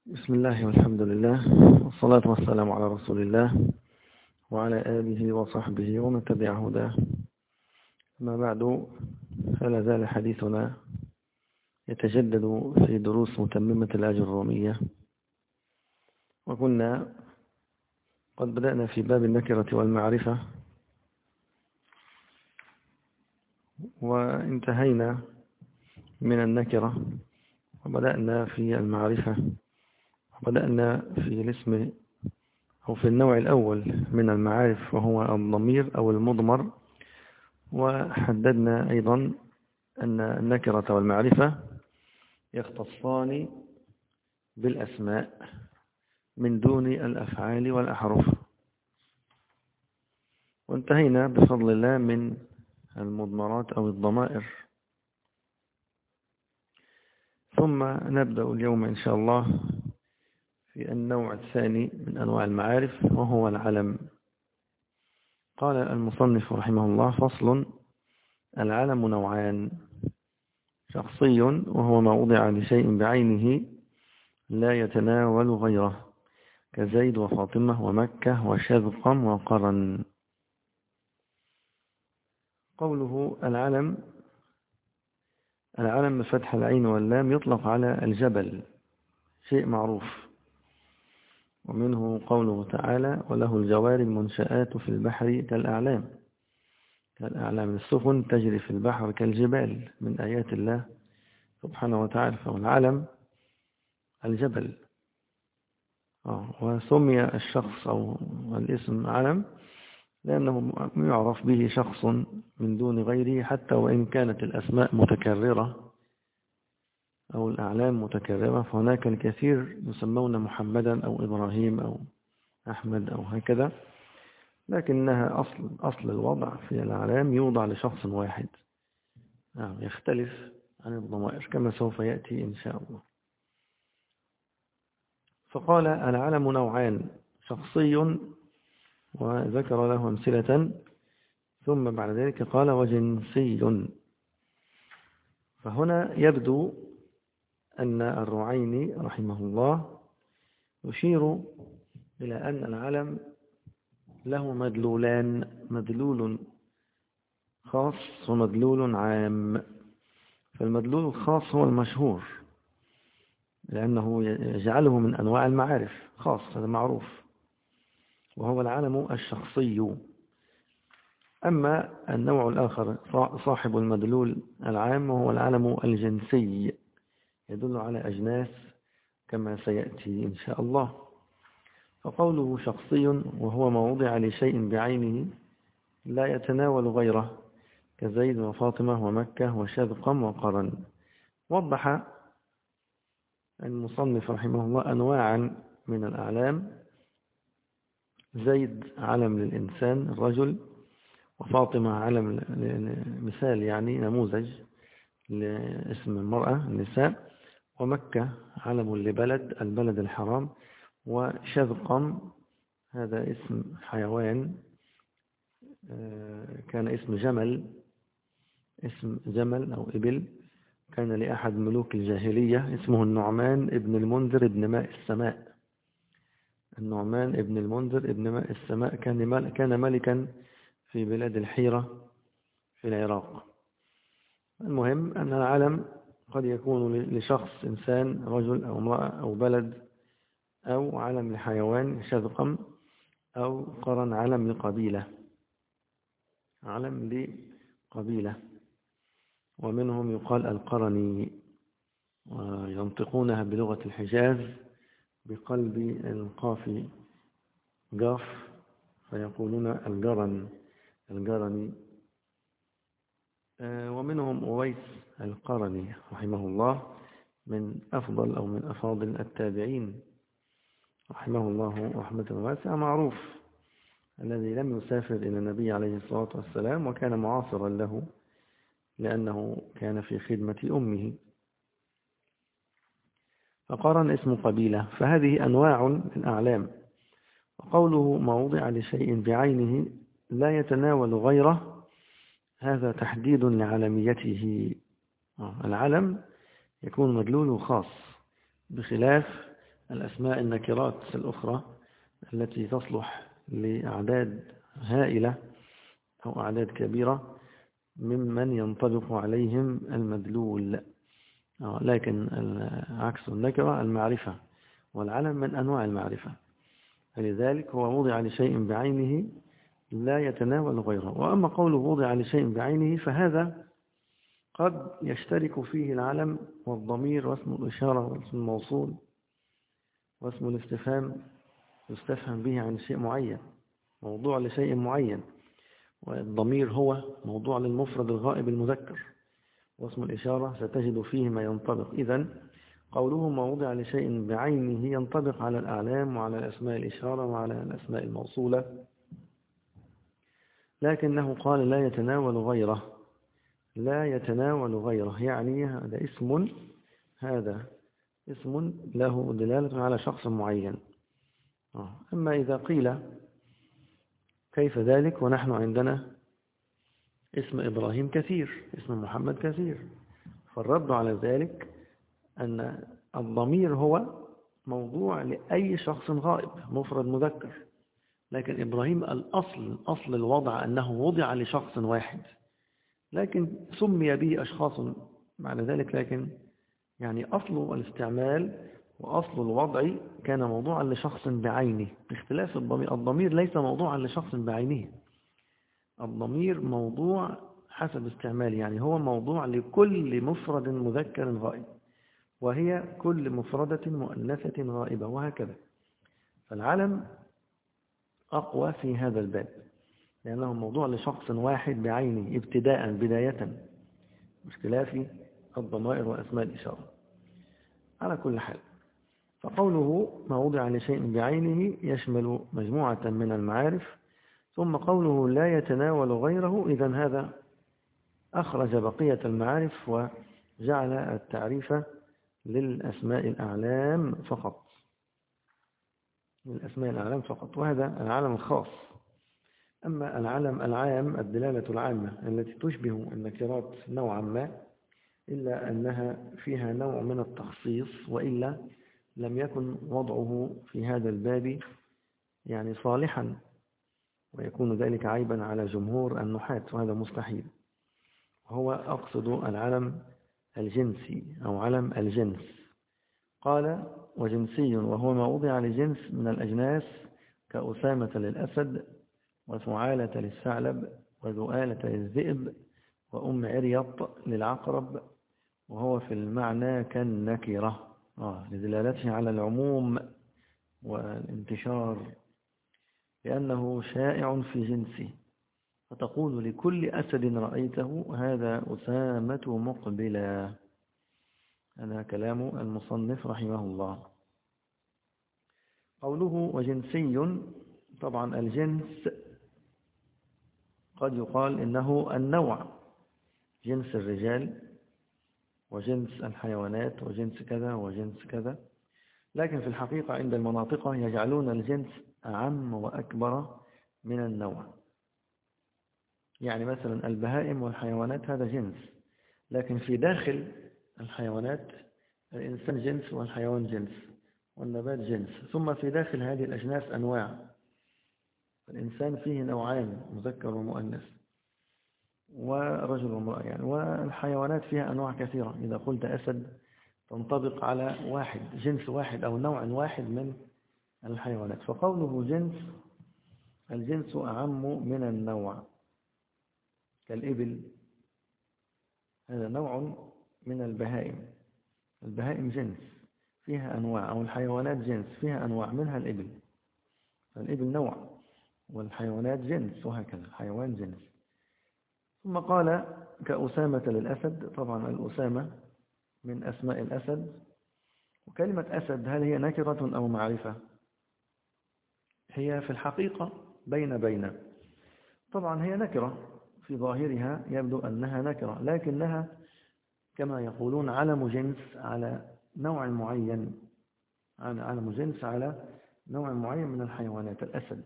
بسم الله والحمد لله والصلاة والسلام على رسول الله وعلى آله وصحبه ومن تبع هداه. ما بعد، فلا زال حديثنا يتجدد في دروس متممة الأجرومية، وكنا قد بدأنا في باب النكرة والمعرفة وانتهينا من النكرة وبدأنا في المعرفة، وبدأنا في الاسم أو في النوع الأول من المعارف وهو الضمير أو المضمر. وحددنا أيضا أن النكرة والمعرفة يختصان بالأسماء من دون الأفعال والأحرف، وانتهينا بفضل الله من المضمرات أو الضمائر. ثم نبدأ اليوم إن شاء الله في النوع الثاني من أنواع المعارف وهو العلم. قال المصنف رحمه الله: فصل: العلم نوعان: شخصي وهو ما وضع لشيء بعينه لا يتناول غيره، كزيد وفاطمة ومكة وشذقم وقرن. قوله العلم بفتح العين واللام يطلق على الجبل، شيء معروف، ومنه قوله تعالى: وله الجوار المنشآت في البحر كالأعلام السفن تجري في البحر كالجبال، من آيات الله سبحانه وتعالى. فالعلم الجبل. وسمي الشخص أو الاسم علم لأنه يعرف به شخص من دون غيره، حتى وإن كانت الأسماء متكررة أو الأعلام متكررة، فهناك الكثير يسمون محمدا أو إبراهيم أو أحمد أو هكذا، لكنها أصل الوضع في الأعلام يوضع لشخص واحد، يختلف عن الضمائر كما سوف يأتي إن شاء الله. فقال: العلم نوعان: شخصي، وذكر له أمثلة، ثم بعد ذلك قال: وجنسي. فهنا يبدو أن الرعيني رحمه الله يشير إلى أن العلم له مدلولان: مدلول خاص ومدلول عام. فالمدلول الخاص هو المشهور، لأنه يجعله من أنواع المعارف، خاص، هذا معروف، وهو العلم الشخصي. أما النوع الآخر صاحب المدلول العام وهو العلم الجنسي، يدل على أجناس كما سيأتي إن شاء الله. فقوله شخصي وهو ما وضع لشيء بعينه لا يتناول غيره، كزيد وفاطمة ومكة وشذقم وقرن. وضح المصنف رحمه الله أنواعا من الأعلام: زيد علم للإنسان الرجل، وفاطمة علم مثال يعني نموذج لاسم المرأة النساء، ومكة علم لبلد البلد الحرام، وشذقم هذا اسم حيوان، كان اسم جمل أو إبل، كان لأحد ملوك الجاهلية اسمه النعمان ابن المنذر ابن ماء السماء. النعمان ابن المنذر ابن ماء السماء كان ملكا في بلاد الحيرة في العراق. المهم أن العلم قد يكون لشخص إنسان رجل أو امرأة أو بلد، أو علم لحيوان شذقم، أو قرن علم لقبيلة، ومنهم يقال القرني، وينطقونها بلغة الحجاز بقلب القاف قاف، فيقولون القرني. ومنهم أويس القرني رحمه الله، من أفضل أو من أفاضل التابعين رحمه الله رحمة واسعة، معروف، الذي لم يسافر إلى النبي عليه الصلاة والسلام، وكان معاصرا له لأنه كان في خدمة أمه. فقرن اسم قبيلة. فهذه أنواع من الأعلام. وقوله ما وضع لشيء بعينه لا يتناول غيره، هذا تحديد لعلميته. العلم يكون مدلوله خاص، بخلاف الأسماء النكرات الأخرى التي تصلح لأعداد هائلة أو أعداد كبيرة ممن ينطبق عليهم المدلول. لكن عكس النكرة المعرفة، والعلم من أنواع المعرفة، فلذلك هو وضع لشيء بعينه لا يتناول غيره. وأما قوله وضع لشيء بعينه فهذا قد يشترك فيه العلم والضمير واسم الإشارة واسم الموصول واسم الاستفهام، يستفهم به عن شيء معين، موضوع لشيء معين. والضمير هو موضوع للمفرد الغائب المذكر، واسم الإشارة ستجد فيه ما ينطبق. إذن قوله ما وضع لشيء بعينه ينطبق على الأعلام وعلى الأسماء الإشارة وعلى الأسماء الموصولة، لكنه قال لا يتناول غيره. لا يتناول غيره يعني هذا اسم له دلالة على شخص معين. أما إذا قيل كيف ذلك ونحن عندنا اسم إبراهيم كثير، اسم محمد كثير، فالرد على ذلك أن الضمير هو موضوع لأي شخص غائب مفرد مذكر، لكن إبراهيم أصل الوضع أنه وضع لشخص واحد، لكن سمي به أشخاص معنى ذلك، لكن يعني أصل الاستعمال وأصل الوضع كان موضوعا لشخص بعينه، باختلاف الضمير. الضمير ليس موضوعا لشخص بعينه، الضمير موضوع حسب استعماله، يعني هو موضوع لكل مفرد مذكر غائب، وهي كل مفردة مؤنثة غائبة، وهكذا. فالعلم أقوى في هذا الباب لأنه موضوع لشخص واحد بعينه بداية، باختلاف الضمائر وأسماء الإشارة. على كل حال، فقوله ما وضع لشيء بعينه يشمل مجموعة من المعارف. ثم قوله لا يتناول غيره، إذن هذا أخرج بقية المعارف وجعل التعريف للأسماء الأعلام فقط، وهذا العلم الخاص. أما العلم العام الدلالة العامة التي تشبه النكرات نوعا ما، إلا أنها فيها نوع من التخصيص، وإلا لم يكن وضعه في هذا الباب يعني صالحا، ويكون ذلك عيبا على جمهور النحاة، وهذا مستحيل. هو أقصد العلم الجنسي أو علم الجنس. قال وجنسي وهو ما وضع لجنس من الأجناس كأسامة للأسد، وثعالة للثعلب، وذؤالة للذئب، وأم عريط للعقرب، وهو في المعنى كالنكرة لدلالته على العموم والانتشار، لأنه شائع في جنسه. فتقول لكل أسد رأيته هذا أسامة مقبلا. هذا كلام المصنف رحمه الله. قوله وجنسي، طبعا الجنس قد يقال إنه النوع، جنس الرجال وجنس الحيوانات وجنس كذا وجنس كذا، لكن في الحقيقة عند المناطق يجعلون الجنس أعم وأكبر من النوع. يعني مثلا البهائم والحيوانات هذا جنس، لكن في داخل الحيوانات الإنسان جنس والحيوان جنس والنبات جنس، ثم في داخل هذه الأجناس أنواع. الإنسان فيه نوعان، مذكر ومؤنث، ورجل وامرأة يعني. والحيوانات فيها أنواع كثيرة، إذا قلت أسد تنطبق على واحد، جنس واحد أو نوع واحد من الحيوانات. فقوله جنس، الجنس أعم من النوع، كالإبل هذا نوع من البهائم، البهائم جنس فيها أنواع، أو الحيوانات جنس فيها أنواع منها الإبل، فالإبل نوع والحيوانات جنس، وهكذا الحيوان جنس. ثم قال كأسامة للأسد، طبعا الأسامة من أسماء الأسد. وكلمة أسد هل هي نكرة أو معرفة؟ هي في الحقيقة بين طبعا هي نكرة، في ظاهرها يبدو أنها نكرة، لكنها كما يقولون علم جنس على نوع معين، علم جنس على نوع معين من الحيوانات، الأسد.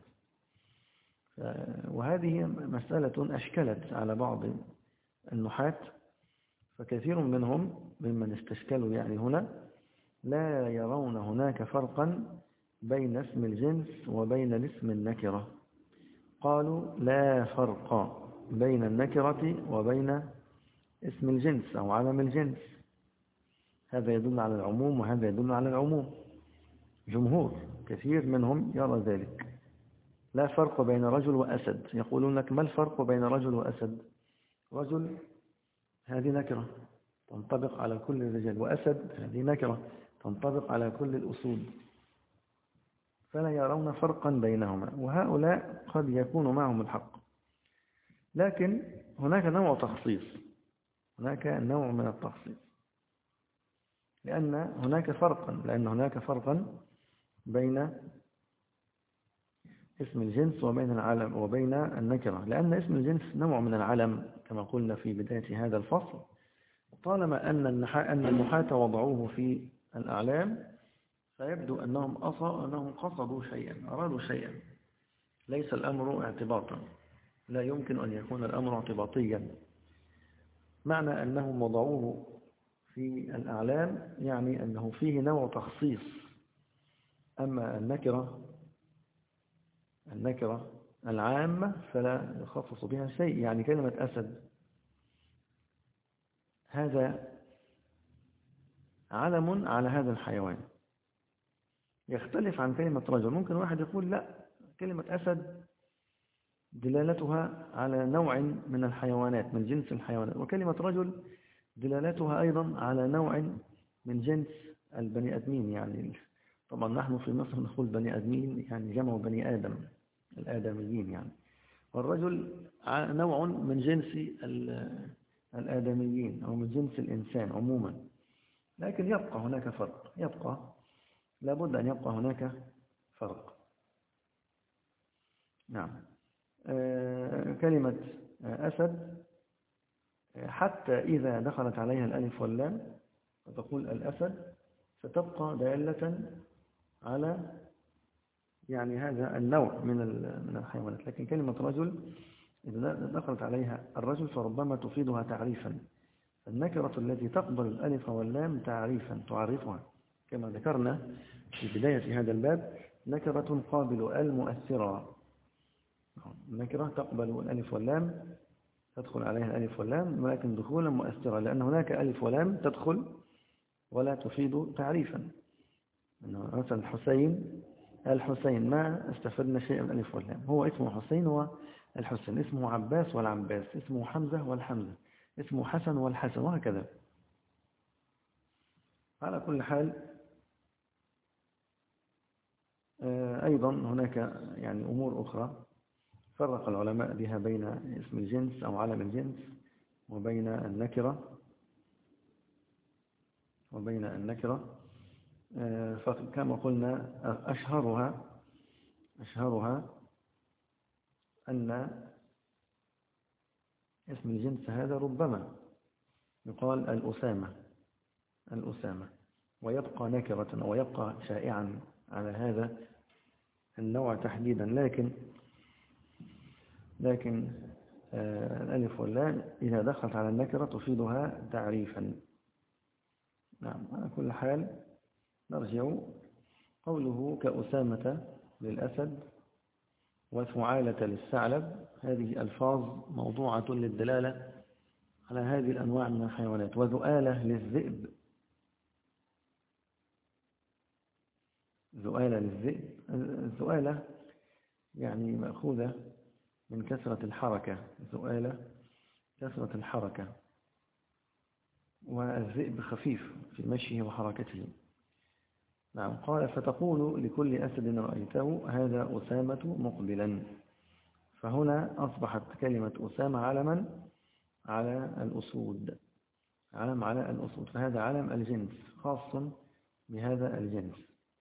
وهذه مسألة أشكلت على بعض النحاة، فكثير منهم ممن استشكلوا يعني هنا لا يرون هناك فرقا بين اسم الجنس وبين الاسم النكرة. قالوا لا فرق بين النكرة وبين اسم الجنس أو علم الجنس. هذا يدل على العموم وهذا يدل على العموم. جمهور كثير منهم يرى ذلك. لا فرق بين رجل وأسد. يقولون لك ما الفرق بين رجل وأسد؟ رجل هذه نكرة تنطبق على كل الرجال، وأسد هذه نكرة تنطبق على كل الأسود، فلا يرون فرقا بينهما، وهؤلاء قد يكون معهم الحق. لكن هناك نوع تخصيص، هناك نوع من التخصيص، لأن هناك فرقا بين اسم الجنس وبين العلم وبين النكرة، لأن اسم الجنس نوع من العلم كما قلنا في بداية هذا الفصل. طالما أن النحاة وضعوه في الأعلام فيبدو أنهم قصدوا شيئا، أرادوا شيئا، ليس الأمر اعتباطا، لا يمكن أن يكون الأمر اعتباطيا. معنى أنهم وضعوه في الأعلام يعني أنه فيه نوع تخصيص. أما النكرة العامة فلا يخصص بها شيء. يعني كلمة أسد هذا علم على هذا الحيوان، يختلف عن كلمة رجل. ممكن واحد يقول لا، كلمة أسد دلالتها على نوع من الحيوانات من جنس الحيوانات، وكلمة رجل دلالتها أيضا على نوع من جنس البني أدمين. يعني طبعا نحن في مصر نقول بني أدمين يعني جمع بني آدم، الآدميين يعني، والرجل نوع من جنس الآدميين أو من جنس الإنسان عموما. لكن يبقى هناك فرق، لابد أن يبقى هناك فرق. نعم. كلمة أسد حتى إذا دخلت عليها الألف واللام فتقول الأسد ستبقى دالة على يعني هذا النوع من الحيوانات. لكن كلمة رجل إذا دخلت عليها الرجل فربما تفيدها تعريفا. النكرة التي تقبل الألف واللام تعريفا تعرفها كما ذكرنا في بداية هذا الباب، نكرة قابل المؤثرة. النكرة تقبل الألف واللام، تدخل عليها الألف واللام ولكن دخولا مؤثرة، لأن هناك ألف ولام تدخل ولا تفيد تعريفا. مثلا الحسين ما استفدنا شيئا من الألف واللام. هو اسمه حسين والحسين، اسمه عباس والعباس، اسمه حمزة والحمزة، اسمه حسن والحسن، وهكذا. على كل حال أيضا هناك يعني أمور أخرى فرق العلماء بها بين اسم الجنس أو علم الجنس وبين النكرة. فكما قلنا أشهرها أن اسم الجنس هذا ربما يقال الأسامة ويبقى نكرة أو يبقى شائعا على هذا النوع تحديدا. لكن الألف واللام إذا دخلت على النكرة تفيدها تعريفا. نعم. على كل حال نرجع قوله كأسامة للأسد وثعالة للثعلب، هذه ألفاظ موضوعة للدلالة على هذه الأنواع من الحيوانات. وذؤالة للذئب، الذؤالة يعني مأخوذة من كثرة الحركة، ذؤالة كثرة الحركة، والذئب خفيف في مشيه وحركته. نعم. قال فتقول لكل أسد رأيته هذا أسامة مقبلا. فهنا أصبحت كلمة أسامة علما على الأسود، فهذا علم الجنس خاص بهذا الجنس،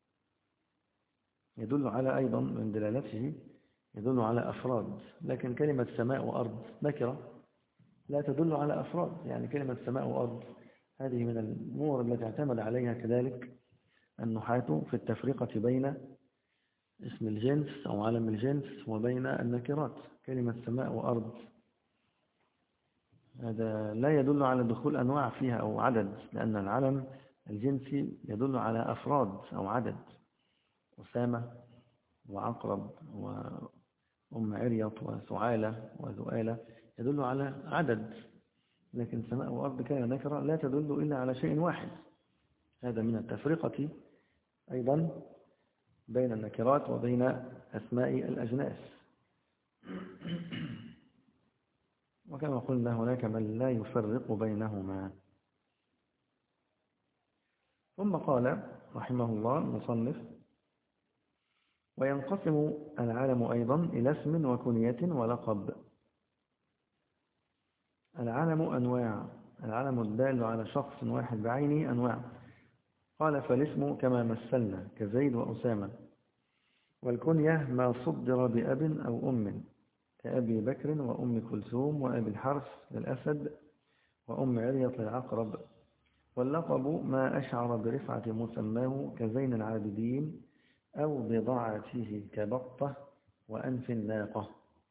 يدل على أيضا من دلالته يدل على أفراد. لكن كلمة سماء وأرض نكرة لا تدل على أفراد. يعني كلمة سماء وأرض هذه من الأمور التي اعتمد عليها كذلك النحاة في التفرقة بين اسم الجنس أو علم الجنس وبين النكرات. كلمة سماء وأرض هذا لا يدل على دخول أنواع فيها أو عدد، لأن العلم الجنسي يدل على أفراد أو عدد. أسامة وعقرب وأم عريط وسعالة وذؤالة يدل على عدد، لكن سماء وأرض كان نكرة لا تدل إلا على شيء واحد. هذا من التفرقة أيضا بين النكرات وبين أسماء الأجناس. وكما قلنا هناك من لا يفرق بينهما. ثم قال رحمه الله المصنف: وينقسم العالم أيضا إلى اسم وكنية ولقب. العالم أنواع، العالم الدال على شخص واحد بعينه أنواع. قال: فالاسم كما مثلنا كزيد وأسامة. والكنية ما صدر بأب أو أم كأبي بكر وأم كلثوم وأبي الحرث للأسد وأم عريط العقرب. واللقب ما أشعر برفعة مسماه كزين العابدين أو بضاعته كبطة وأنف الناقة.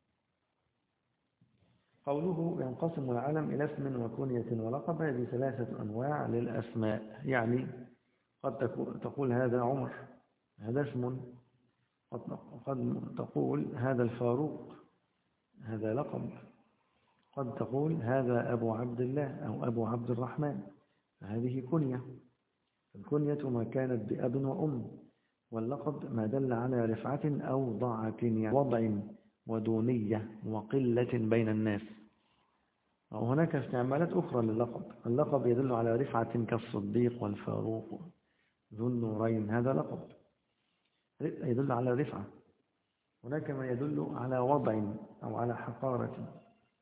قوله ينقسم العالم إلى اسم وكنية ولقب، هذه ثلاثة أنواع للأسماء. يعني قد تقول هذا عمر، هذا اسم. قد تقول هذا الفاروق، هذا لقب. قد تقول هذا أبو عبد الله أو أبو عبد الرحمن، هذه كنية. الكنية ما كانت بأب وأم، واللقب ما دل على رفعة أو ضاعة، يعني وضع ودونية وقلة بين الناس. وهناك استعمالات أخرى لللقب. اللقب يدل على رفعة كالصديق والفاروق ذو النورين، هذا لقب يدل على رفعة. هناك ما يدل على وضع أو على حقارة،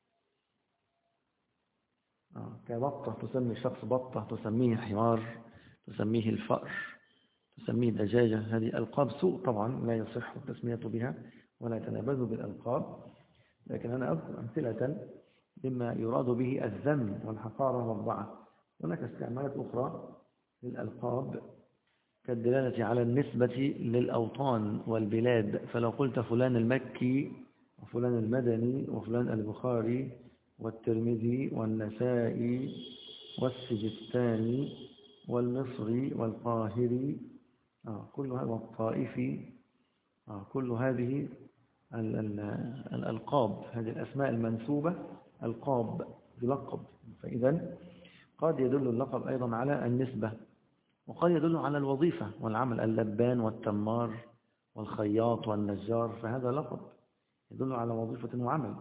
كبطة، تسمي الشخص بطة، تسميه حمار، تسميه الفأر، تسميه دجاجة. هذه ألقاب سوء طبعا لا يصح التسمية بها ولا يتنابذ بالألقاب، لكن أنا أذكر أمثلة مما يراد به الذم والحقارة والضعف. هناك استعمالات أخرى للألقاب كالدلالة على النسبة للأوطان والبلاد. فلو قلت فلان المكي وفلان المدني وفلان البخاري والترمذي والنسائي والسجستاني والمصري والقاهري والطائفي، كل هذه الألقاب، هذه الأسماء المنسوبة ألقاب يلقب. فإذا قد يدل اللقب أيضا على النسبة، وقد يدل على الوظيفة والعمل، اللبان والتمار والخياط والنجار، فهذا لقب يدل على وظيفة وعمل.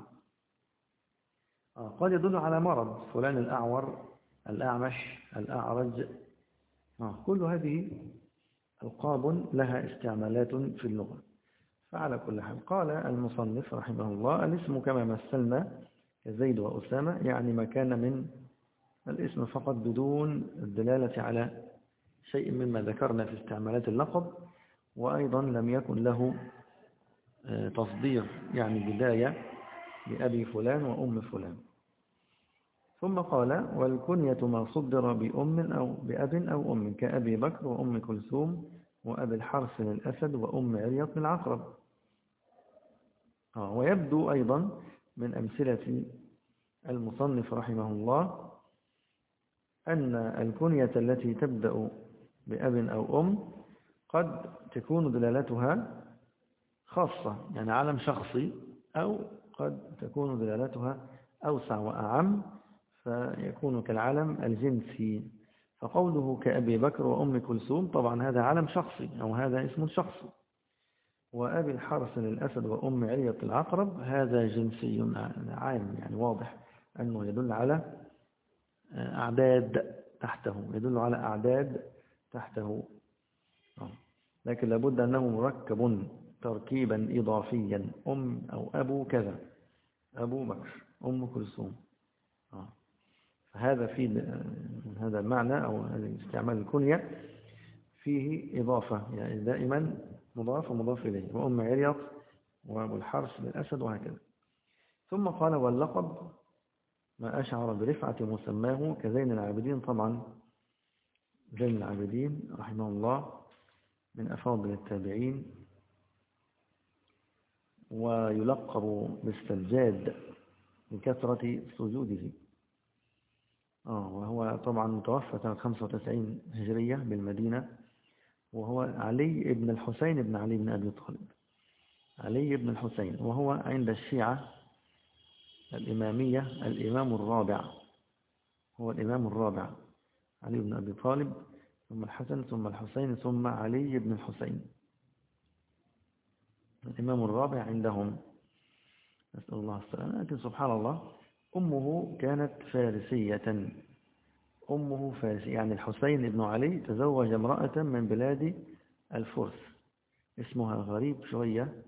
قد يدل على مرض، فلان الأعور، الأعمش، الأعرج. كل هذه ألقاب لها استعمالات في اللغة. فعلى كل حال قال المصنف رحمه الله: الاسم كما مثلنا كزيد وأسامة، يعني ما كان من الاسم فقط بدون الدلالة على شيء مما ذكرنا في استعمالات اللقب، وأيضا لم يكن له تصدير، يعني بداية لأبي فلان وأم فلان. ثم قال: والكنية ما صدر بأم أو بأب أو أم كأبي بكر وأم كلثوم وأبي الحرث للأسد وأم عريط العقرب. ويبدو أيضا من أمثلة المصنف رحمه الله أن الكنية التي تبدأ بأب أو أم قد تكون دلالتها خاصة، يعني علم شخصي، أو قد تكون دلالتها أوسع وأعم فيكون كالعلم الجنسي. فقوله كأبي بكر وأم كلثوم طبعا هذا علم شخصي أو هذا اسم شخصي، وأبي الحرث للأسد وأم عريط العقرب هذا جنسي عام، يعني واضح أنه يدل على أعداد تحته، يدل على أعداد تحته. لكن لابد أنه مركب تركيبا إضافيا، أم أو أبو كذا، أبو بكر، أم كلثوم. فهذا في هذا المعنى أو هذا استعمال الكنية فيه إضافة، يعني دائما مضاف ومضاف إليه، وأم عريط وأبو الحرث للأسد وهكذا. ثم قال: واللقب ما أشعر برفعة مسماه كزين العابدين. طبعا زين العابدين رحمه الله من أفاضل التابعين، ويلقب بالسجاد لكثرة سجوده. وهو طبعا متوفى سنة 95 هجرية بالمدينة، وهو علي بن الحسين بن علي بن أبي طالب. علي بن الحسين، وهو عند الشيعة الإمامية الإمام الرابع، هو الإمام الرابع، علي بن أبي طالب ثم الحسن ثم الحسين ثم علي بن الحسين، الإمام الرابع عندهم، نسأل الله السلامة. لكن سبحان الله أمه كانت فارسية، أمه فارسية، يعني الحسين بن علي تزوج امرأة من بلاد الفرس اسمها غريب شوية،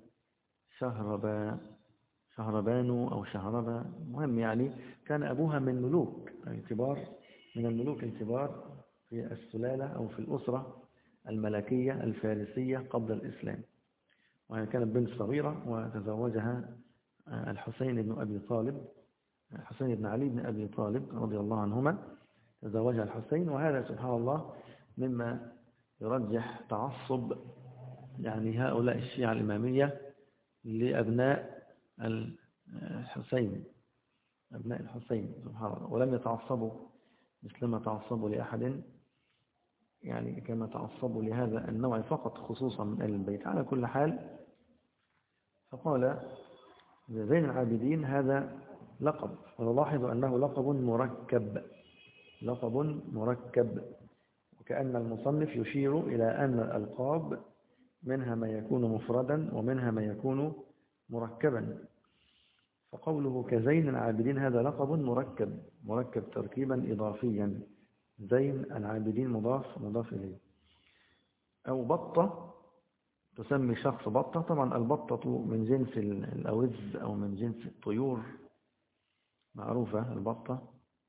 شهربانو أو شهربا، مهم يعني كان أبوها من ملوك الكبار، من الملوك الكبار في السلالة أو في الأسرة الملكية الفارسية قبل الإسلام، وهي كانت بنت صغيرة وتزوجها الحسين بن أبي طالب، الحسين بن علي بن أبي طالب رضي الله عنهما، تزوجها الحسين. وهذا سبحان الله مما يرجح تعصب يعني هؤلاء الشيعة الإمامية لأبناء الحسين، أبناء الحسين سبحان الله، ولم يتعصبوا مثلما تعصبوا لأحد، يعني كما تعصبوا لهذا النوع فقط خصوصا من أهل البيت. على كل حال، فقال زين العابدين هذا لقب، ونلاحظ أنه لقب مركب، لقب مركب، وكأن المصنف يشير إلى أن الألقاب منها ما يكون مفردا ومنها ما يكون مركبا. فقوله كزين العابدين هذا لقب مركب تركيبا إضافيا، زين العابدين مضاف إليه. أو بطة، تسمي شخص بطة، طبعا البطة من جنس الأوز أو من جنس الطيور، معروفة البطة،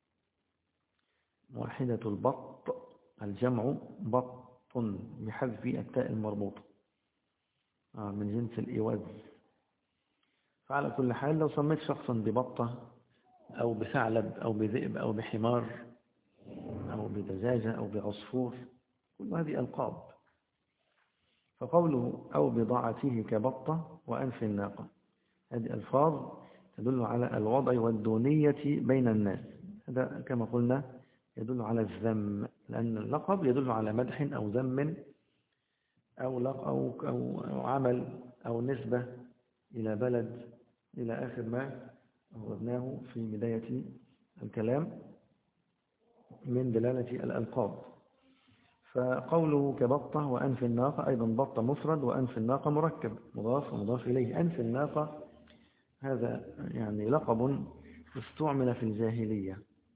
واحدة البط الجمع بط بحذف التاء المربوطة، من جنس الإوز. فعلى كل حال لو سميت شخصا ببطة أو بثعلب أو بذئب أو بحمار أو بدجاجة أو بعصفور، كل هذه ألقاب. فقوله أو بضاعته كبطة وأنف الناقة، هذه ألفاظ تدل على الوضع والدونية بين الناس، هذا كما قلنا يدل على الذم، لأن اللقب يدل على مدح أو ذم أو عمل أو نسبة إلى بلد إلى آخر ما أخذناه في بداية الكلام من دلالة الألقاب. فقوله كبطة وأنف الناقة، أيضا بطة مفرد وأنف الناقة مركب مضاف ومضاف إليه. أنف الناقة هذا يعني لقب استعمل في الجاهلية،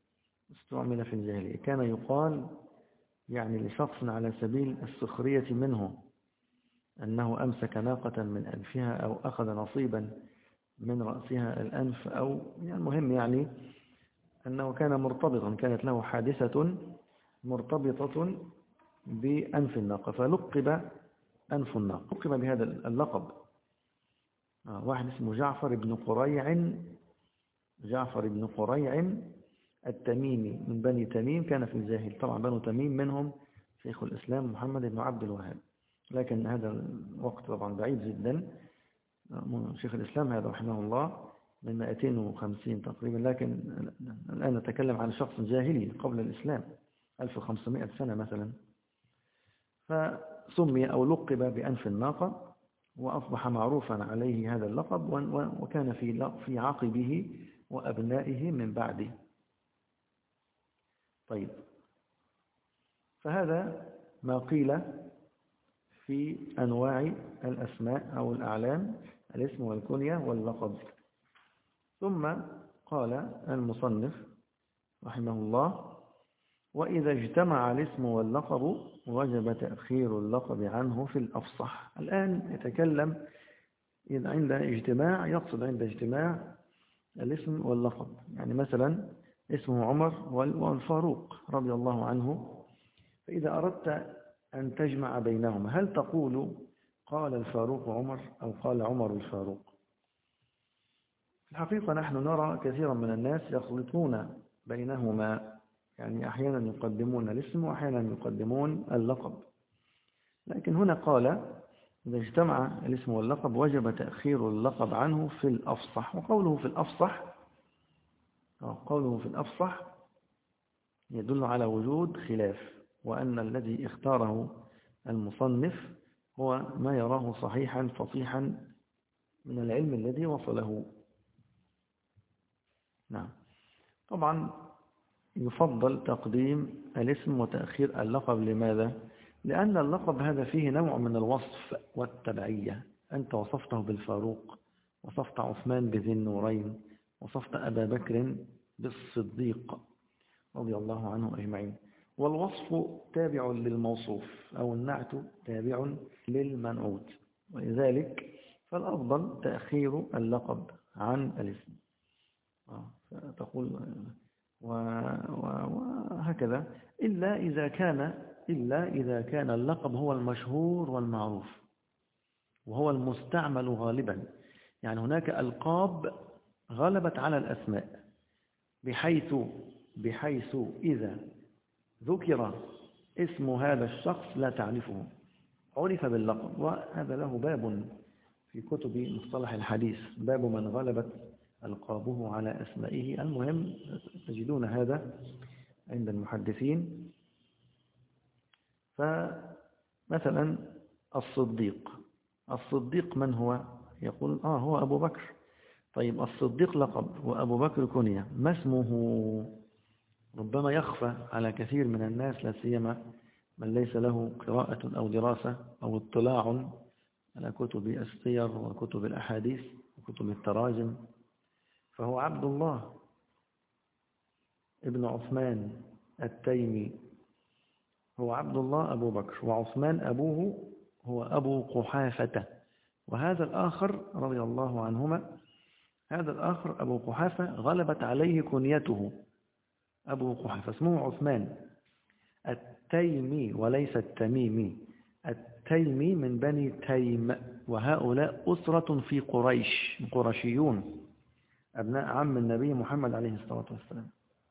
كان يقال يعني لشخص على سبيل السخرية منه أنه أمسك ناقة من أنفها أو أخذ نصيبا من رأسها الأنف، أو يعني المهم يعني أنه كان مرتبطا، كانت له حادثة مرتبطة بأنف الناقة، فلقب أنف الناقة، لقب بهذا اللقب. واحد اسمه جعفر بن قريع التميمي من بني تميم، كان في الجاهل، طبعا بنو تميم منهم شيخ الإسلام محمد بن عبد الوهاب، لكن هذا الوقت طبعا بعيد جدا. شيخ الإسلام هذا رحمه الله من 250 تقريبا، لكن الآن نتكلم عن شخص جاهلي قبل الإسلام 1500 سنة مثلا. فسمي أو لقب بأنف الناقة، وأصبح معروفا عليه هذا اللقب، وكان في عقبه وأبنائه من بعده. طيب، فهذا ما قيل في أنواع الأسماء أو الأعلام، الاسم والكنية واللقب. ثم قال المصنف رحمه الله: وإذا اجتمع الاسم واللقب وجب تأخير اللقب عنه في الأفصح. الآن يتكلم إذا عند اجتماع، يقصد عند اجتماع الاسم واللقب، يعني مثلا اسمه عمر والفاروق رضي الله عنه، فإذا أردت أن تجمع بينهما هل تقول قال الفاروق عمر أو قال عمر الفاروق؟ في الحقيقة نحن نرى كثيرا من الناس يخلطون بينهما، يعني أحيانا يقدمون الاسم وأحيانا يقدمون اللقب، لكن هنا قال إذا اجتمع الاسم واللقب وجب تأخير اللقب عنه في الأفصح. وقوله في الأفصح يدل على وجود خلاف، وأن الذي اختاره المصنف هو ما يراه صحيحا فصيحا من العلم الذي وصله. نعم. طبعا يفضل تقديم الاسم وتأخير اللقب. لماذا؟ لأن اللقب هذا فيه نوع من الوصف والتبعية. أنت وصفته بالفاروق، وصفت عثمان بذي النورين، وصفت أبا بكر بالصديق رضي الله عنه أجمعين. والوصف تابع للموصوف، أو النعت تابع للمنعوت، ولذلك فالأفضل تأخير اللقب عن الاسم. تقول وهكذا، إلا إذا كان اللقب هو المشهور والمعروف وهو المستعمل غالبا. يعني هناك ألقاب غلبت على الأسماء، بحيث إذا ذكر اسم هذا الشخص لا تعرفه، عرف باللقب. وهذا له باب في كتب مصطلح الحديث، باب من غلبت ألقابه على أسمائه. المهم تجدون هذا عند المحدثين. فمثلا الصديق من هو؟ يقول هو أبو بكر. طيب الصديق لقب وأبو بكر كنية، ما اسمه؟ ربما يخفى على كثير من الناس، لا سيما من ليس له قراءة أو دراسة أو اطلاع على كتب السير وكتب الأحاديث وكتب التراجم. فهو عبد الله ابن عثمان التيمي، هو عبد الله أبو بكر، وعثمان أبوه هو أبو قحافة. وهذا الآخر رضي الله عنهما، هذا الآخر أبو قحافة غلبت عليه كنيته أبو قحافة، اسمه عثمان التيمي وليس التميمي. التيمي من بني تيم، وهؤلاء أسرة في قريش، قرشيون، أبناء عم النبي محمد عليه الصلاة والسلام.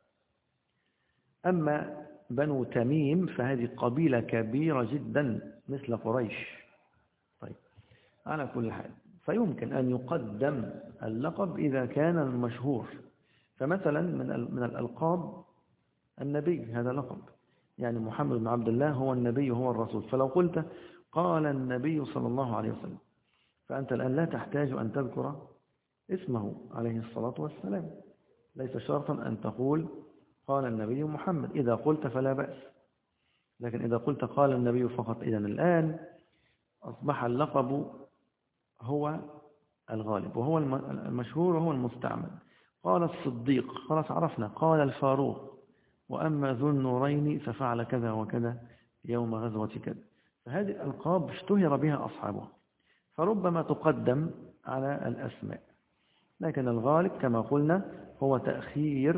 أما بنو تميم فهذه قبيلة كبيرة جدا مثل قريش. طيب، على كل حال فيمكن أن يقدم اللقب إذا كان المشهور. فمثلا من الألقاب النبي، هذا لقب، يعني محمد بن عبد الله هو النبي هو الرسول. فلو قلت قال النبي صلى الله عليه وسلم، فأنت الآن لا تحتاج أن تذكر اسمه عليه الصلاة والسلام، ليس شرطا أن تقول قال النبي محمد. إذا قلت فلا بأس، لكن إذا قلت قال النبي فقط، إذن الآن أصبح اللقب هو الغالب وهو المشهور وهو المستعمل. قال الصديق، خلاص عرفنا. قال الفاروق، وأما ذو النورين ففعل كذا وكذا يوم غزوة كذا. فهذه الألقاب اشتهر بها أصحابه، فربما تقدم على الأسماء، لكن الغالب كما قلنا هو تأخير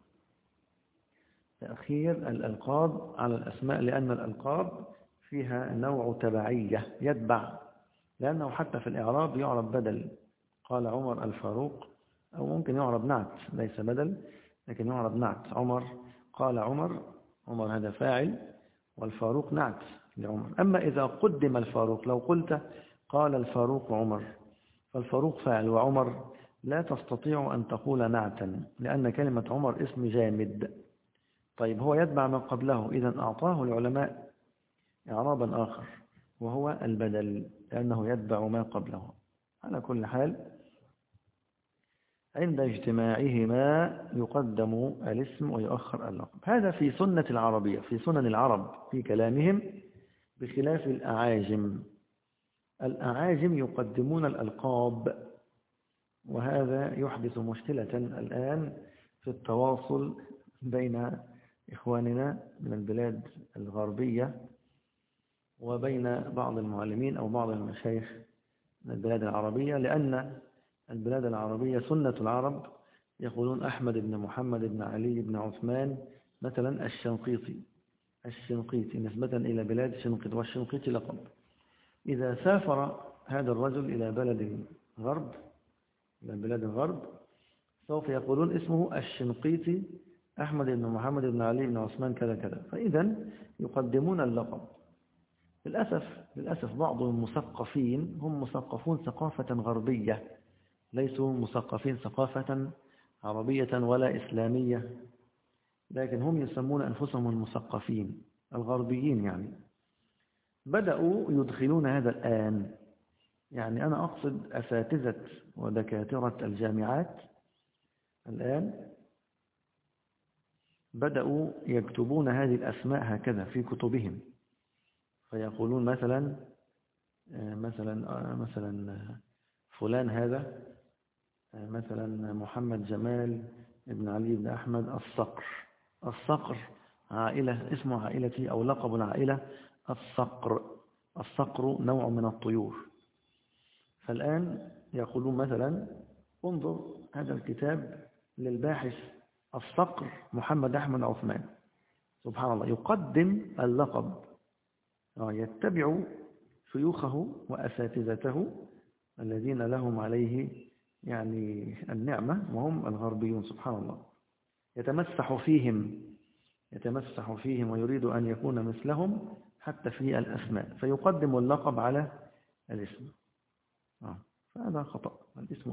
الألقاب على الأسماء، لأن الألقاب فيها نوع تبعية يتبع، لأنه حتى في الإعراب يعرب بدل. قال عمر الفاروق، أو ممكن يعرب نعت ليس بدل، لكن يعرب نعت. عمر قال عمر هذا فاعل، والفاروق نعت لعمر. أما إذا قدم الفاروق، لو قلت قال الفاروق عمر، فالفاروق فاعل وعمر لا تستطيع أن تقول نعتا، لأن كلمة عمر اسم جامد. طيب هو يتبع ما قبله، إذن أعطاه العلماء إعرابا آخر وهو البدل، لأنه يتبع ما قبله. على كل حال عند اجتماعهما يقدم الاسم ويؤخر اللقب. هذا في سنة العربية، في سنن العرب في كلامهم، بخلاف الأعاجم. الأعاجم يقدمون الألقاب، وهذا يحدث مشكلة الآن في التواصل بين إخواننا من البلاد الغربية وبين بعض المعلمين أو بعض المشايخ من البلاد العربية، لأن البلاد العربية سنة العرب يقولون أحمد بن محمد بن علي بن عثمان مثلا الشنقيطي نسبة إلى بلاد شنقيط، والشنقيطي لقب. إذا سافر هذا الرجل إلى بلد غرب، إلى بلاد الغرب، سوف يقولون اسمه الشنقيطي أحمد بن محمد بن علي بن عثمان كذا كذا، فإذا يقدمون اللقب. للأسف بعض المثقفين هم مثقفون ثقافة غربية، ليسوا مثقفين ثقافة عربية ولا إسلامية. لكن هم يسمون أنفسهم المثقفين الغربيين يعني. بدأوا يدخلون هذا الآن، يعني أنا أقصد أساتذة ودكاترة الجامعات الآن بدأوا يكتبون هذه الأسماء هكذا في كتبهم، فيقولون مثلا فلان هذا مثلا محمد جمال ابن علي بن أحمد الصقر. الصقر عائلة، اسم عائلتي أو لقب العائلة الصقر. الصقر نوع من الطيور. فالآن يقولون مثلا انظر هذا الكتاب للباحث الصقر محمد أحمد عثمان. سبحان الله، يقدم اللقب، يتبع شيوخه وأساتذته الذين لهم عليه يعني النعمة وهم الغربيون. سبحان الله، يتمسح فيهم ويريد أن يكون مثلهم حتى في الأسماء، فيقدم اللقب على الاسم. فهذا خطأ. الاسم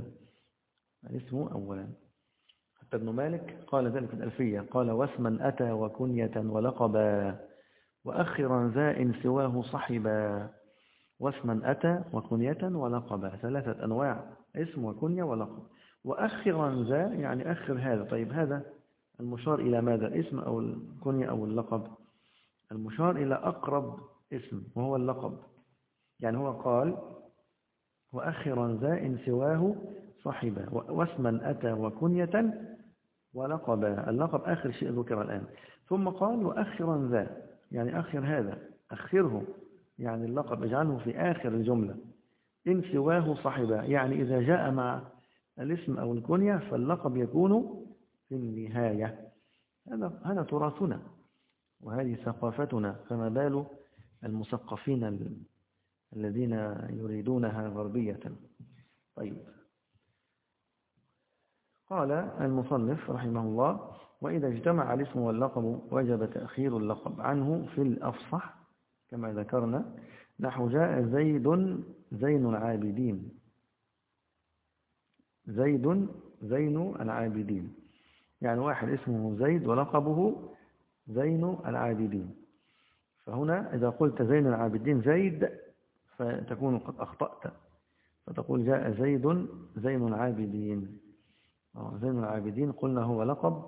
أولا. حتى ابن مالك قال ذلك في الألفية، قال واسما أتى وكنية ولقبا وأخرا ذا إن سواه صحبا. واسما أتى وكنية ولقبا، 3 أنواع، اسم وكنية ولقب. وأخرا ذا يعني أخر هذا. طيب هذا المشار إلى ماذا، الاسم أو الكنية أو اللقب؟ المشار إلى أقرب اسم وهو اللقب. يعني هو قال وأخرا ذا إن سواه صحبا، واسما أتى وكنية ولقبا. اللقب آخر شيء ذكر الآن. ثم قال وأخرا ذا يعني أخر هذا، أخره يعني اللقب اجعله في آخر الجملة. إن سواه صحبا يعني إذا جاء مع الاسم أو الكنية فاللقب يكون في النهاية. هذا تراثنا وهذه ثقافتنا، فما بال المثقفين الذين يريدونها غربية. طيب، قال المصنف رحمه الله وإذا اجتمع الاسم واللقب وجب تأخير اللقب عنه في الأفصح كما ذكرنا، نحو جاء زيد زين العابدين. زيد زين العابدين يعني واحد اسمه زيد ولقبه زين العابدين. فهنا إذا قلت زين العابدين زيد فتكون قد أخطأت، فتقول جاء زيد زين العابدين. زين العابدين قلنا هو لقب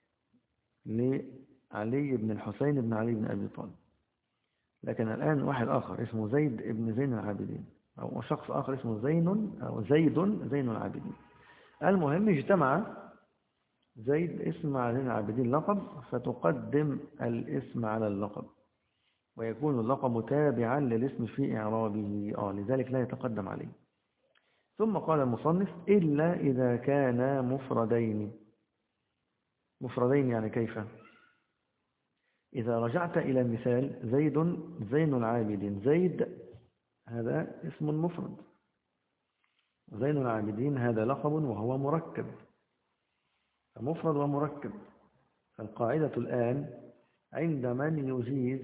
لعلي بن الحسين بن علي بن أبي طالب، لكن الآن واحد آخر اسمه زيد ابن زين العابدين، أو شخص آخر اسمه زيد زين العابدين. المهم اجتمع زيد اسم على زين العابدين لقب، فتقدم الاسم على اللقب ويكون اللقب تابعا للاسم في إعرابه، لذلك لا يتقدم عليه. ثم قال المصنف إلا إذا كان مفردين يعني كيف؟ إذا رجعت إلى المثال زيد زين العابدين، زيد هذا اسم مفرد، زين العابدين هذا لقب وهو مركب، فمفرد ومركب. فالقاعدة الآن عند من يجيز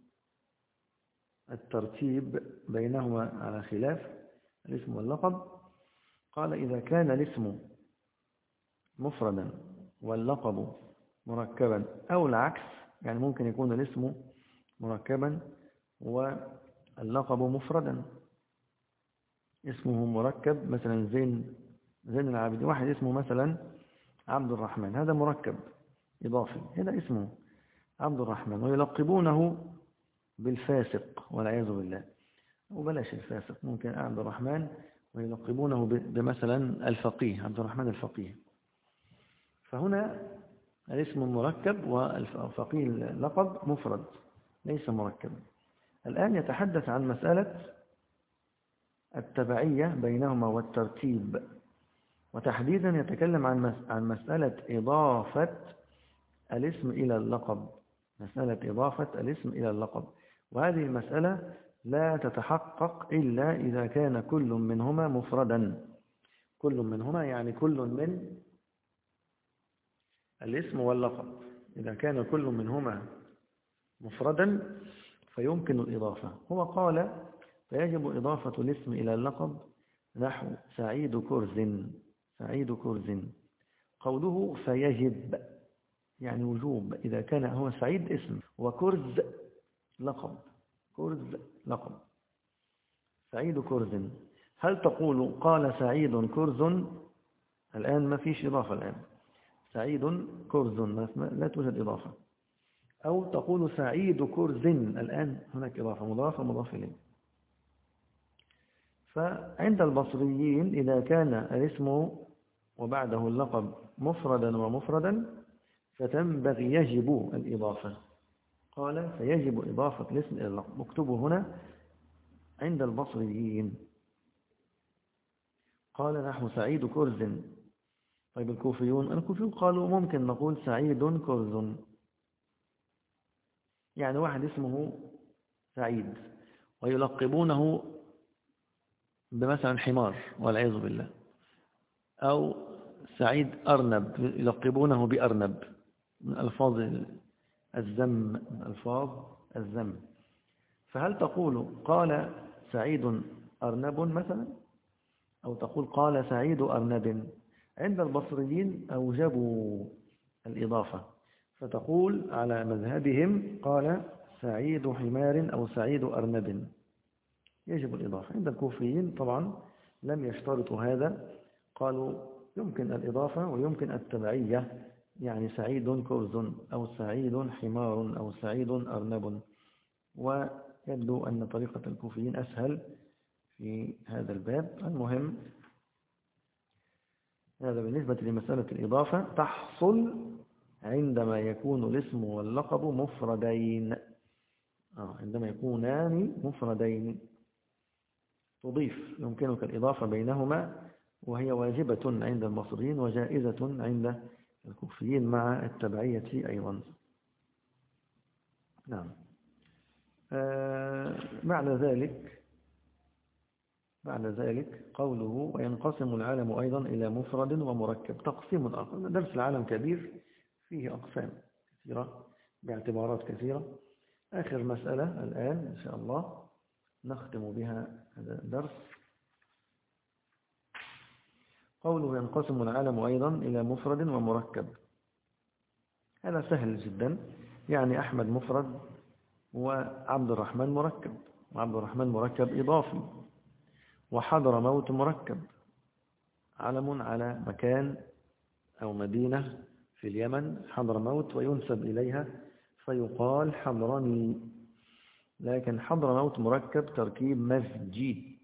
الترتيب بينهما على خلاف الاسم واللقب، قال إذا كان الاسم مفردا واللقب مركبا أو العكس، يعني ممكن يكون الاسم مركبا واللقب مفردا. اسمه مركب مثلا زين العابدين، واحد اسمه مثلا عبد الرحمن، هذا مركب إضافي، هذا اسمه عبد الرحمن، ويلقبونه بالفاسق والعياذ بالله، وبلاش الفاسق، ممكن عبد الرحمن ويلقبونه بمثلا الفقيه، عبد الرحمن الفقيه. فهنا الاسم مركب والفقيه لقب مفرد ليس مركب. الآن يتحدث عن مسألة التبعية بينهما والترتيب، وتحديدا يتكلم عن مسألة إضافة الاسم إلى اللقب، مسألة إضافة الاسم إلى اللقب. وهذه المسألة لا تتحقق إلا إذا كان كل منهما مفردا. كل منهما يعني كل من الاسم واللقب، إذا كان كل منهما مفردا فيمكن الإضافة. هو قال فيجب إضافة الاسم إلى اللقب نحو سعيد كرز. سعيد كرز، قوله فيجب يعني وجوب إذا كان هو سعيد اسم، وكرز لقب. كرز لقب، سعيد كرز. هل تقول قال سعيد كرز؟ الآن ما فيش إضافة الآن. سعيد كرز لا توجد إضافة. أو تقول سعيد كرز، الآن هناك إضافة، مضاف ومضاف إليه. فعند البصريين إذا كان الاسم وبعده اللقب مفردا ومفردا فتنبغي يجب الإضافة. قال فيجب إضافة الاسم إلى اللقب. اكتبوا هنا عند البصريين. قال نحو سعيد كرز. طيب الكوفيون قالوا ممكن نقول سعيد كرز، يعني واحد اسمه سعيد ويلقبونه بمثلا حمار والعياذ بالله، أو سعيد أرنب يلقبونه بأرنب، من ألفاظ الذم، ألفاظ الذم. فهل تقول قال سعيد أرنب مثلا، أو تقول قال سعيد أرنب؟ عند البصريين أوجبوا الإضافة، فتقول على مذهبهم قال سعيد حمار أو سعيد أرنب، يجب الإضافة. عند الكوفيين طبعا لم يشترطوا هذا، قالوا يمكن الإضافة ويمكن التبعية، يعني سعيد كرز أو سعيد حمار أو سعيد أرنب. ويبدو أن طريقة الكوفيين أسهل في هذا الباب. المهم هذا بالنسبة لمسألة الإضافة، تحصل عندما يكون الاسم واللقب مفردين. عندما يكونان مفردين تضيف، يمكنك الإضافة بينهما، وهي واجبة عند المصريين وجائزة عند الكوفيين مع التبعية أيضا. نعم. بعد ذلك قوله وينقسم العالم أيضا إلى مفرد ومركب. تقسيم آخر، درس العالم كبير فيه أقسام كثيرة باعتبارات كثيرة. آخر مسألة الآن إن شاء الله نختم بها هذا الدرس. قوله ينقسم العالم أيضا إلى مفرد ومركب، هذا سهل جدا. يعني أحمد مفرد وعبد الرحمن مركب، وعبد الرحمن مركب إضافي، وحضر موت مركب، علم على مكان أو مدينة في اليمن حضر موت وينسب إليها فيقال حضرني. لكن حضر موت مركب تركيب مزجي،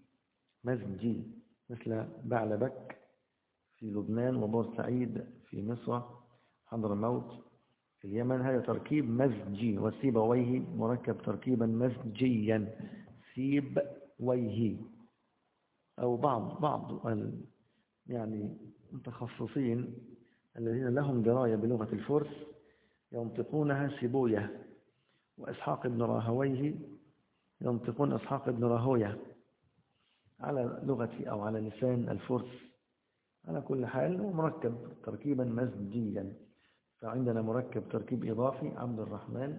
مثل بعلبك في لبنان وبورسعيد في مصر، حضر موت في اليمن، هذا تركيب مزجي. وسيبويه مركب تركيبا مزجيا، سيبويه. أو بعض يعني متخصصين الذين لهم دراية بلغة الفرس ينطقونها سيبويه، وإسحاق بن راهويه ينطقون إسحاق بن راهويه على لغة أو على لسان الفرس. على كل حال هو مركب تركيبا مزجيا. فعندنا مركب تركيب إضافي عبد الرحمن،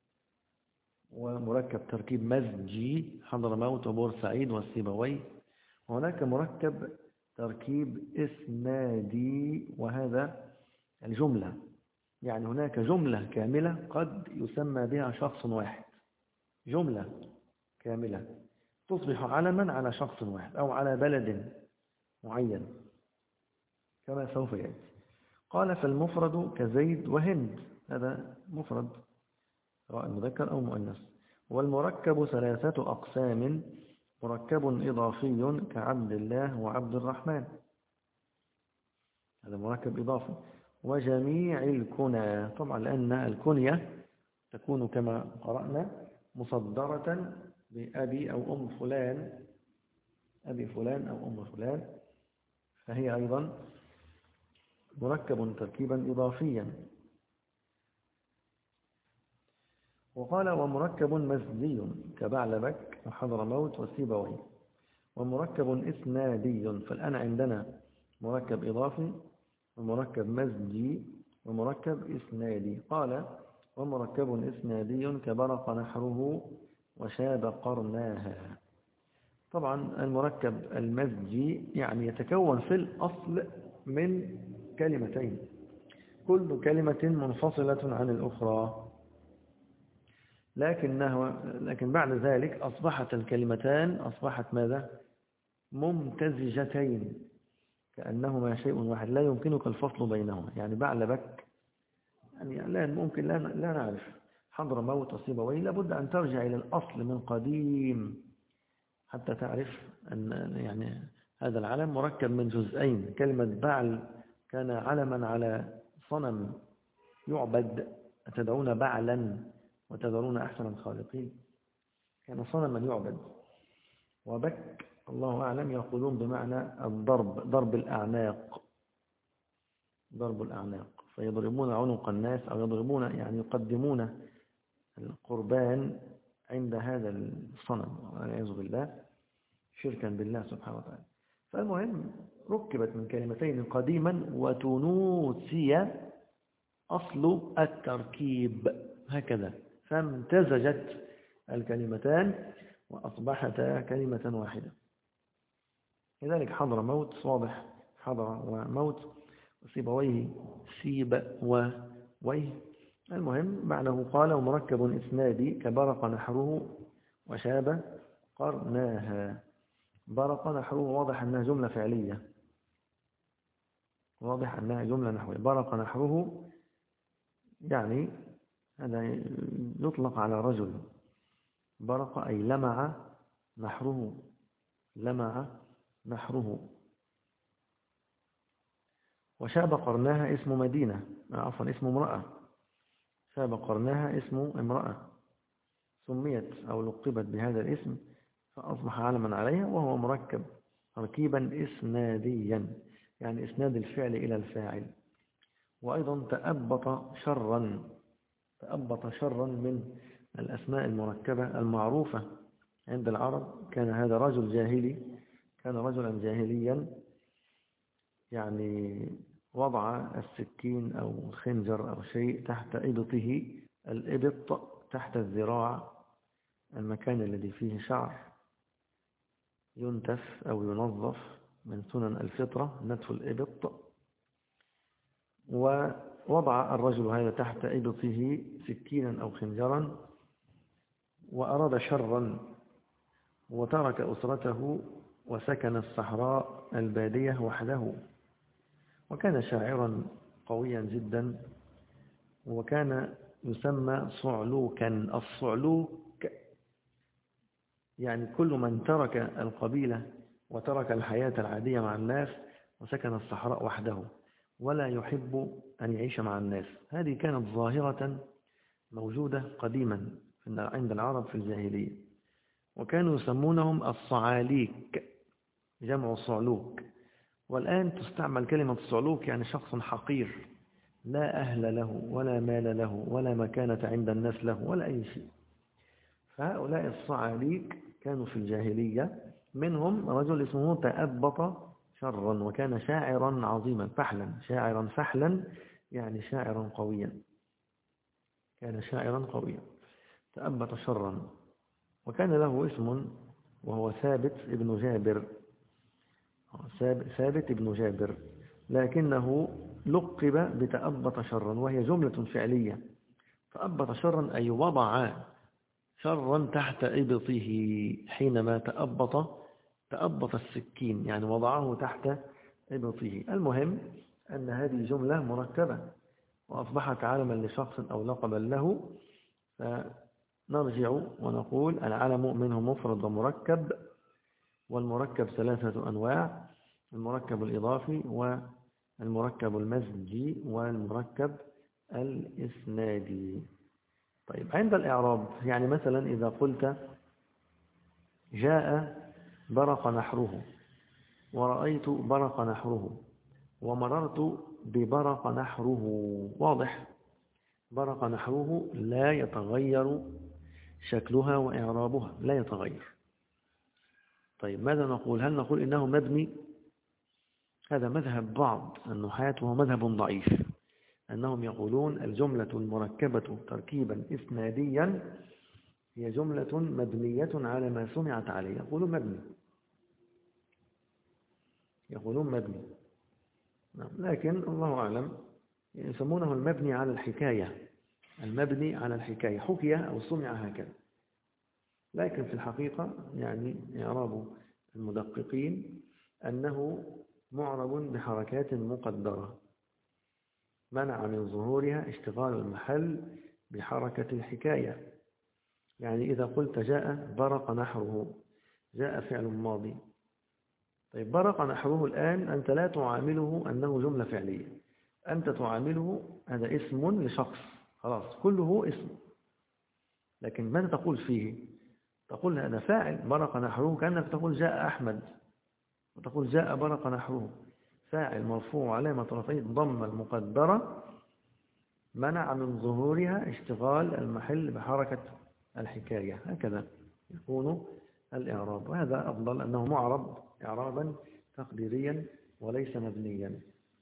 ومركب تركيب مزجي حضرموت وبورسعيد والسيبويه. وهناك مركب تركيب إسنادي، وهذا الجملة، يعني هناك جملة كاملة قد يسمى بها شخص واحد، جملة كاملة تصبح علما على شخص واحد أو على بلد معين كما سوف يأتي. قال فالمفرد كزيد وهند، هذا مفرد سواء مذكر أو مؤنث. والمركب ثلاثة أقسام، مركب إضافي كعبد الله وعبد الرحمن، هذا مركب إضافي. وجميع الكنى، طبعا لأن الكنية تكون كما قرأنا مصدرة بأبي أو أم فلان، أبي فلان أو أم فلان، فهي أيضا مركب تركيبا إضافيا. وقال ومركب مزجي كبعلبك وحضرموت وسيبويه. ومركب إسنادي، فالآن عندنا مركب إضافي ومركب مزجي ومركب إسنادي. قال ومركب إسنادي كبرق نحره وشاب قرناها. طبعا المركب المزجي يعني يتكون في الأصل من كلمتين، كل كلمة منفصلة عن الأخرى، لكن بعد ذلك أصبحت الكلمتان أصبحت ماذا؟ ممتزجتين، كأنهما شيء واحد لا يمكنك الفصل بينهما. يعني بعلبك، يعني لا ممكن، لا نعرف حضرموت وسيبويه، لابد أن ترجع إلى الأصل من قديم حتى تعرف أن يعني هذا العلم مركب من جزئين. كلمة بعل كان علما على صنم يعبد، أتدعون بعلا وتذرون أحسن الخالقين، كان صنما يعبد. وبك الله أعلم يقولون بمعنى الضرب، ضرب الأعناق، ضرب الأعناق، فيضربون عنق الناس أو يضربون يعني يقدمون القربان عند هذا الصنم والعياذ بالله، شركا بالله سبحانه وتعالى. فالمهم ركبت من كلمتين قديما وتنوسي أصل التركيب هكذا، فامتزجت الكلمتان وأصبحتا كلمة واحدة. لذلك حضر موت واضح، حضر وموت، وسيبويه سيب وويه. المهم بعده قال ومركب إسنادي كبرق نحره وشاب قرناها. برق نحره واضح أنها جملة فعلية، واضح أنها جملة نحوية. برق نحره يعني هذا يطلق على رجل، برق أي لمع نحره، لمع نحره. وشاب قرناها اسم مدينة، عفوا اسم امرأة، شاب قرناها اسم امرأة سميت أو لقبت بهذا الاسم فأصبح علما عليها، وهو مركب تركيبا إسناديا، يعني إسناد الفعل إلى الفاعل. وأيضا تأبط شرا، تأبط شرا من الأسماء المركبة المعروفة عند العرب. كان هذا رجل جاهلي، كان رجلا جاهليا، يعني وضع السكين أو الخنجر أو شيء تحت إبطه، الإبط تحت الذراع، المكان الذي فيه شعر ينتف أو ينظف، من سنن الفطرة نتف الإبط. ووضع الرجل هذا تحت إبطه سكينا أو خنجرا وأراد شرا، وترك أسرته وسكن الصحراء البادية وحده. وكان شاعرا قويا جدا، وكان يسمى صعلوكا. الصعلوك يعني كل من ترك القبيلة وترك الحياة العادية مع الناس وسكن الصحراء وحده ولا يحب أن يعيش مع الناس. هذه كانت ظاهرة موجودة قديما عند العرب في الجاهلية، وكانوا يسمونهم الصعاليك، جمع صعلوك. والآن تستعمل كلمة صعلوك يعني شخص حقير، لا أهل له ولا مال له ولا مكانة عند الناس له ولا أي شيء. فهؤلاء الصعاليك كانوا في الجاهلية، منهم رجل اسمه تأبط شرا، وكان شاعرا عظيما فحلا، شاعرا فحلا يعني شاعرا قويا، كان شاعرا قويا تأبط شرا. وكان له اسم وهو ثابت ابن جابر، ثابت ابن جابر، لكنه لقب بتأبط شرا، وهي جملة فعلية. تأبط شرا أي وضع شرا تحت إبطه، حينما تأبط السكين يعني وضعه تحت إبطه. المهم أن هذه جملة مركبة وأصبحت علما لشخص أو لقبا له. فنرجع ونقول العلم منه مفرد ومركب، والمركب ثلاثة أنواع: المركب الإضافي والمركب المزجي والمركب الإسنادي. طيب عند الإعراب، يعني مثلا إذا قلت جاء برق نحره، ورأيت برق نحره، ومررت ببرق نحره، واضح برق نحره لا يتغير شكلها وإعرابها، لا يتغير. طيب ماذا نقول؟ هل نقول إنه مبني؟ هذا مذهب بعض النحاة وهو مذهب ضعيف، أنهم يقولون الجملة المركبة تركيبا إسناديا هي جملة مبنية على ما سمعت عليه. يقولون مبني، يقولون مبني. لكن الله أعلم يسمونه المبني على الحكاية. المبني على الحكاية حكي أو سمع هكذا، لكن في الحقيقة يعني إعراب المدققين أنه معرب بحركات مقدرة منع من ظهورها اشتغال المحل بحركة الحكاية. يعني إذا قلت جاء برق نحره، جاء فعل ماضي. طيب برق نحره الآن أنت لا تعامله أنه جملة فعلية، أنت تعامله هذا اسم لشخص، خلاص كله اسم. لكن ماذا تقول فيه؟ تقول هذا فاعل برق نحره، كأنك تقول جاء أحمد، وتقول جاء برق نحره، فاعل مرفوع علامة رفعه الضمة المقدرة منع من ظهورها اشتغال المحل بحركة الحكاية. هكذا يكون الإعراب، وهذا أفضل أنه معرب إعرابا تقديريا وليس مبنيا،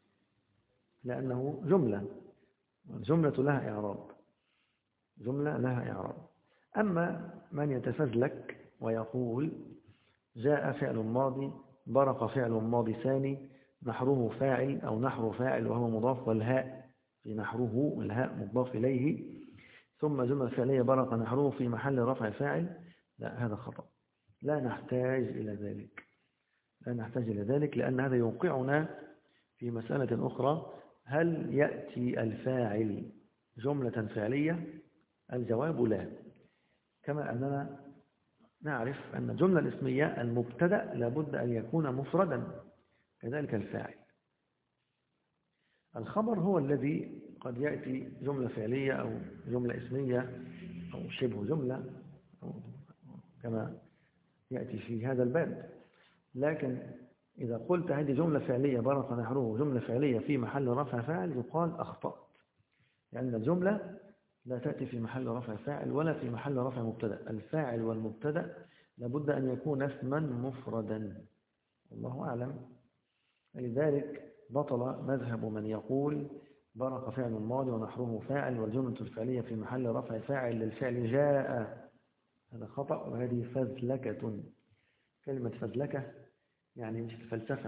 لأنه جملة، الجملة لها إعراب، جملة لها إعراب. أما من يتفزلك ويقول جاء فعل ماضي برق فعل ماضي ثاني نحره فاعل أو نحر فاعل وهو مضاف والهاء في نحره والهاء مضاف إليه ثم جملة فعلية برق نحره في محل رفع فاعل، لا هذا خطأ، لا نحتاج إلى ذلك، لا نحتاج إلى ذلك، لأن هذا يوقعنا في مسألة أخرى. هل يأتي الفاعل جملة فعلية؟ الجواب لا، كما أننا نعرف أن الجملة الاسمية المبتدأ لابد أن يكون مفردا، كذلك الفاعل. الخبر هو الذي قد يأتي جملة فعلية أو جملة اسمية أو شبه جملة أو كما يأتي في هذا الباب. لكن إذا قلت هذه جملة فعلية برق نحره جملة فعلية في محل رفع فاعل يقال أخطأت، لأن الجملة لا تأتي في محل رفع فاعل ولا في محل رفع مبتدأ. الفاعل والمبتدأ لابد أن يكون اسما مفردا، والله أعلم. لذلك بطل مذهب من يقول برق فعل ماضي ونحره فاعل والجملة الفعلية في محل رفع فاعل للفعل جاء، هذا خطأ، وهذه فزلكة. كلمة فزلكة يعني مش الفلسفة،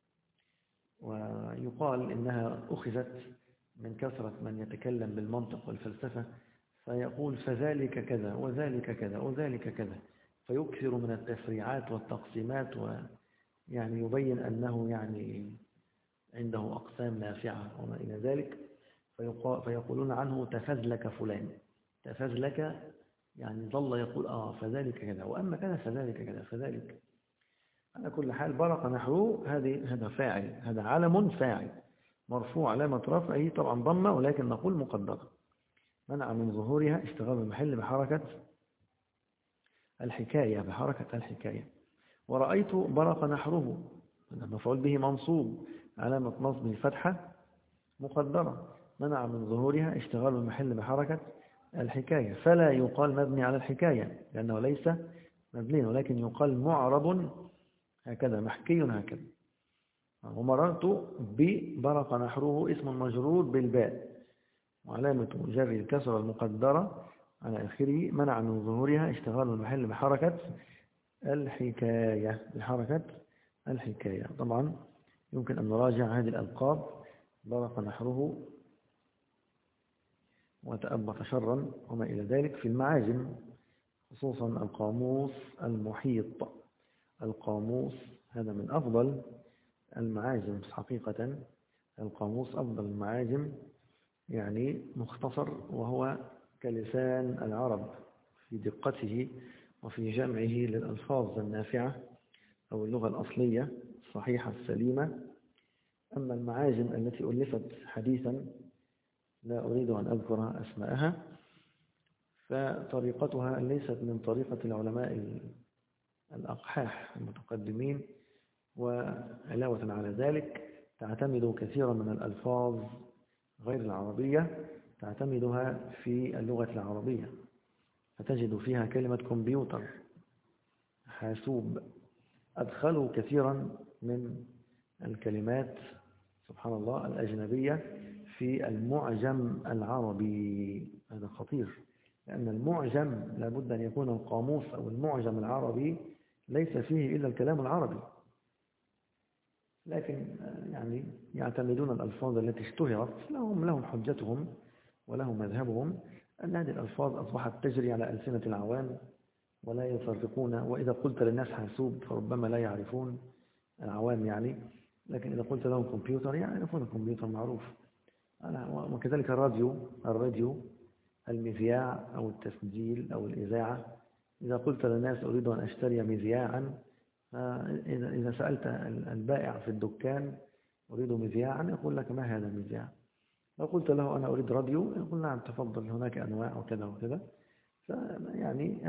ويقال إنها أخذت من كثرة من يتكلم بالمنطق والفلسفة، فيقول فذلك كذا وذلك كذا وذلك كذا، فيكثر من التفريعات والتقسيمات، ويعني يبين أنه يعني عنده أقسام نافعة وما إلى ذلك، فيقولون عنه تفزلك فلان. تفزلك يعني ظل يقول فذلك كذا وأما كذا فذلك كذا فذلك. على كل حال برق نحوه هذا فاعل، هذا علم فاعل مرفوع علامة رفعه طبعا ضمة، ولكن نقول مقدرة منع من ظهورها اشتغال المحل بحركة الحكاية، بحركة الحكاية. ورأيت برق نحره مفعول به منصوب علامة نصبه فتحة مقدرة منع من ظهورها اشتغال المحل بحركة الحكاية، فلا يقال مبني على الحكاية لأنه ليس مبني، ولكن يقال معرب هكذا محكي هكذا. ومررت ببرق نحره اسم مجرور بالباء وعلامة جر الكسر المقدرة على آخره منع من ظهورها اشتغال المحل بحركة الحكاية، بحركة الحكاية. طبعا يمكن أن نراجع هذه الألقاب برق نحره وتأبط شرا وما إلى ذلك في المعاجم، خصوصا القاموس المحيط. القاموس هذا من أفضل المعاجم حقيقة، القاموس أفضل المعاجم، يعني مختصر وهو كلسان العرب في دقته وفي جمعه للألفاظ النافعة أو اللغة الأصلية الصحيحة السليمة. أما المعاجم التي ألفت حديثا لا أريد أن أذكر أسماءها، فطريقتها ليست من طريقة العلماء الأقحاح المتقدمين، وعلاوة على ذلك تعتمد كثيرا من الألفاظ غير العربية تعتمدها في اللغة العربية، فتجد فيها كلمة كمبيوتر، حاسوب، أدخلوا كثيرا من الكلمات سبحان الله الأجنبية في المعجم العربي. هذا خطير، لأن المعجم لابد أن يكون القاموس أو المعجم العربي ليس فيه إلا الكلام العربي، لكن يعني يعتمدون الألفاظ التي اشتهرت، لهم حجتهم ولهم مذهبهم، أن هذه الألفاظ أصبحت تجري على ألسنة العوام ولا يفرقون. وإذا قلت للناس حاسوب فربما لا يعرفون العوام يعني، لكن إذا قلت لهم كمبيوتر يعرفون الكمبيوتر معروف. وكذلك الراديو، المذياع أو التسجيل أو الإذاعة. إذا قلت للناس أريد أن أشتري مذياعا، إذا سألت البائع في الدكان أريد مذياعا يقول لك ما هذا المذياع. لو قلت له أنا أريد راديو يقول نعم تفضل هناك أنواع وكذا وكذا. فيعني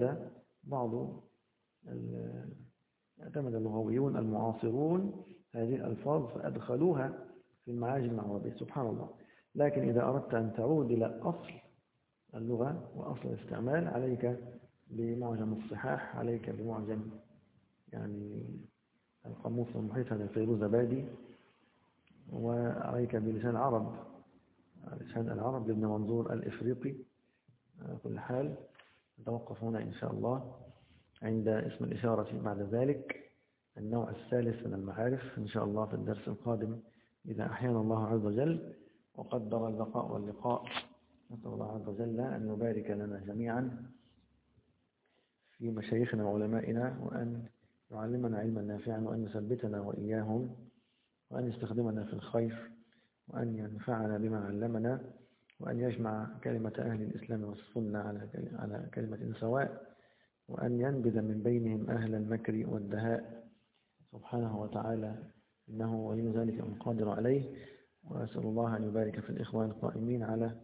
اعتمد اللغويون المعاصرون هذه الألفاظ فأدخلوها في المعاجم العربية سبحان الله. لكن إذا أردت أن تعود إلى أصل اللغة وأصل الاستعمال عليك بمعجم الصحاح، عليك بمعجم يعني القاموس المحيط هذا الفيروزابادي، وعليك بلسان العرب لابن منظور الإفريقي. على كل حال نتوقف هنا إن شاء الله عند اسم الإشارة. بعد ذلك النوع الثالث من المعارف إن شاء الله في الدرس القادم إذا أحيانا الله عز وجل وقدر اللقاء واللقاء. نسأل الله عز وجل أن يبارك لنا جميعا في مشايخنا وعلمائنا، وأن يعلمنا علما نافعا، وأن يثبتنا وإياهم، وأن يستخدمنا في الخير، وأن ينفعنا بما علمنا، وأن يجمع كلمة أهل الإسلام والسنة على كلمة سواء، وأن ينبذ من بينهم أهل المكر والدهاء سبحانه وتعالى، إنه ولي ذلك القادر عليه. وأسأل الله أن يبارك في الإخوان القائمين على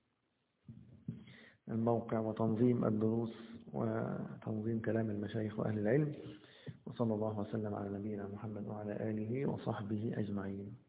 الموقع وتنظيم الدروس وتنظيم كلام المشايخ وأهل العلم. وصلى الله وسلم على نبينا محمد وعلى آله وصحبه أجمعين.